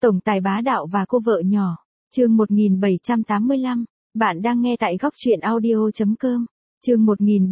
Tổng tài bá đạo và cô vợ nhỏ. Chương 1785. Bạn đang nghe tại góc truyện audio.com. Chương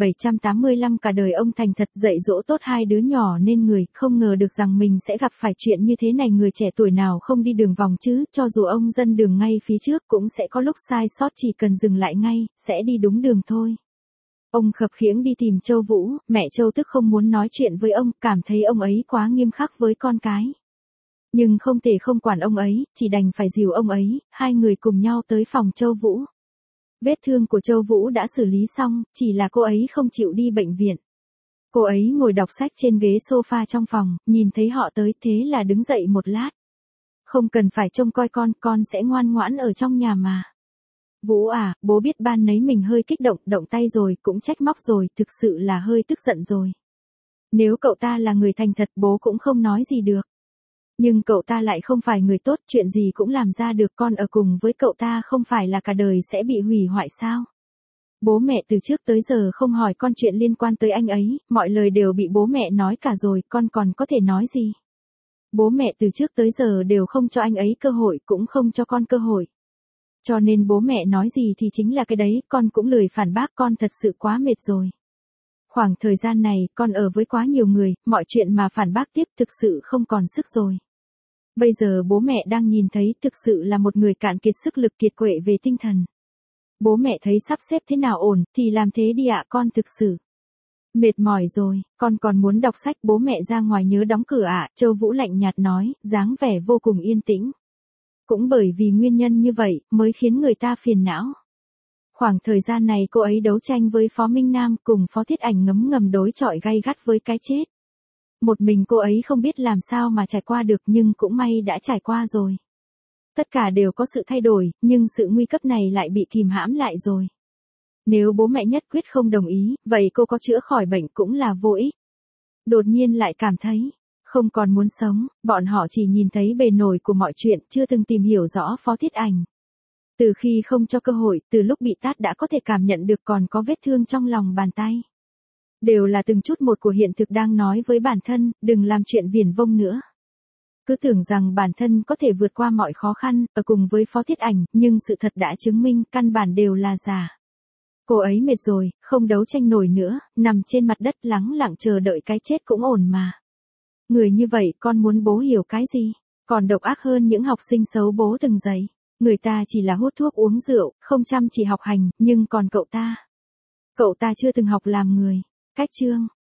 1785. Cả đời ông thành thật dạy dỗ tốt hai đứa nhỏ nên người, không ngờ được rằng mình sẽ gặp phải chuyện như thế này. Người trẻ tuổi nào không đi đường vòng chứ, cho dù ông dân đường ngay phía trước cũng sẽ có lúc sai sót, chỉ cần dừng lại ngay, sẽ đi đúng đường thôi. Ông khập khiễng đi tìm Châu Vũ, mẹ Châu tức không muốn nói chuyện với ông, cảm thấy ông ấy quá nghiêm khắc với con cái. Nhưng không thể không quản ông ấy, chỉ đành phải dìu ông ấy, hai người cùng nhau tới phòng Châu Vũ. Vết thương của Châu Vũ đã xử lý xong, chỉ là cô ấy không chịu đi bệnh viện. Cô ấy ngồi đọc sách trên ghế sofa trong phòng, nhìn thấy họ tới thế là đứng dậy một lát. Không cần phải trông coi con sẽ ngoan ngoãn ở trong nhà mà. Vũ à, bố biết ban nấy mình hơi kích động tay rồi, cũng trách móc rồi, thực sự là hơi tức giận rồi. Nếu cậu ta là người thành thật bố cũng không nói gì được. Nhưng cậu ta lại không phải người tốt, chuyện gì cũng làm ra được, con ở cùng với cậu ta không phải là cả đời sẽ bị hủy hoại sao? Bố mẹ từ trước tới giờ không hỏi con chuyện liên quan tới anh ấy, mọi lời đều bị bố mẹ nói cả rồi, con còn có thể nói gì? Bố mẹ từ trước tới giờ đều không cho anh ấy cơ hội, cũng không cho con cơ hội. Cho nên bố mẹ nói gì thì chính là cái đấy, con cũng lười phản bác, con thật sự quá mệt rồi. Khoảng thời gian này, con ở với quá nhiều người, mọi chuyện mà phản bác tiếp thực sự không còn sức rồi. Bây giờ bố mẹ đang nhìn thấy thực sự là một người cạn kiệt sức lực, kiệt quệ về tinh thần. Bố mẹ thấy sắp xếp thế nào ổn, thì làm thế đi ạ, con thực sự mệt mỏi rồi, con còn muốn đọc sách. Bố mẹ ra ngoài nhớ đóng cửa ạ, Châu Vũ lạnh nhạt nói, dáng vẻ vô cùng yên tĩnh. Cũng bởi vì nguyên nhân như vậy, mới khiến người ta phiền não. Khoảng thời gian này cô ấy đấu tranh với Phó Minh Nam, cùng Phó Thiết Ảnh ngấm ngầm đối chọi gay gắt với cái chết. Một mình cô ấy không biết làm sao mà trải qua được, nhưng cũng may đã trải qua rồi. Tất cả đều có sự thay đổi, nhưng sự nguy cấp này lại bị kìm hãm lại rồi. Nếu bố mẹ nhất quyết không đồng ý, vậy cô có chữa khỏi bệnh cũng là vô ích. Đột nhiên lại cảm thấy không còn muốn sống, bọn họ chỉ nhìn thấy bề nổi của mọi chuyện, chưa từng tìm hiểu rõ Phó Thiết Ảnh. Từ khi không cho cơ hội, từ lúc bị tát đã có thể cảm nhận được còn có vết thương trong lòng bàn tay. Đều là từng chút một của hiện thực đang nói với bản thân, đừng làm chuyện viển vông nữa. Cứ tưởng rằng bản thân có thể vượt qua mọi khó khăn, ở cùng với Phó Thiết Ảnh, nhưng sự thật đã chứng minh căn bản đều là giả. Cô ấy mệt rồi, không đấu tranh nổi nữa, nằm trên mặt đất lắng lặng chờ đợi cái chết cũng ổn mà. Người như vậy con muốn bố hiểu cái gì? Còn độc ác hơn những học sinh xấu bố từng dạy. Người ta chỉ là hút thuốc uống rượu, không chăm chỉ học hành, nhưng còn cậu ta. Cậu ta chưa từng học làm người. Cách chương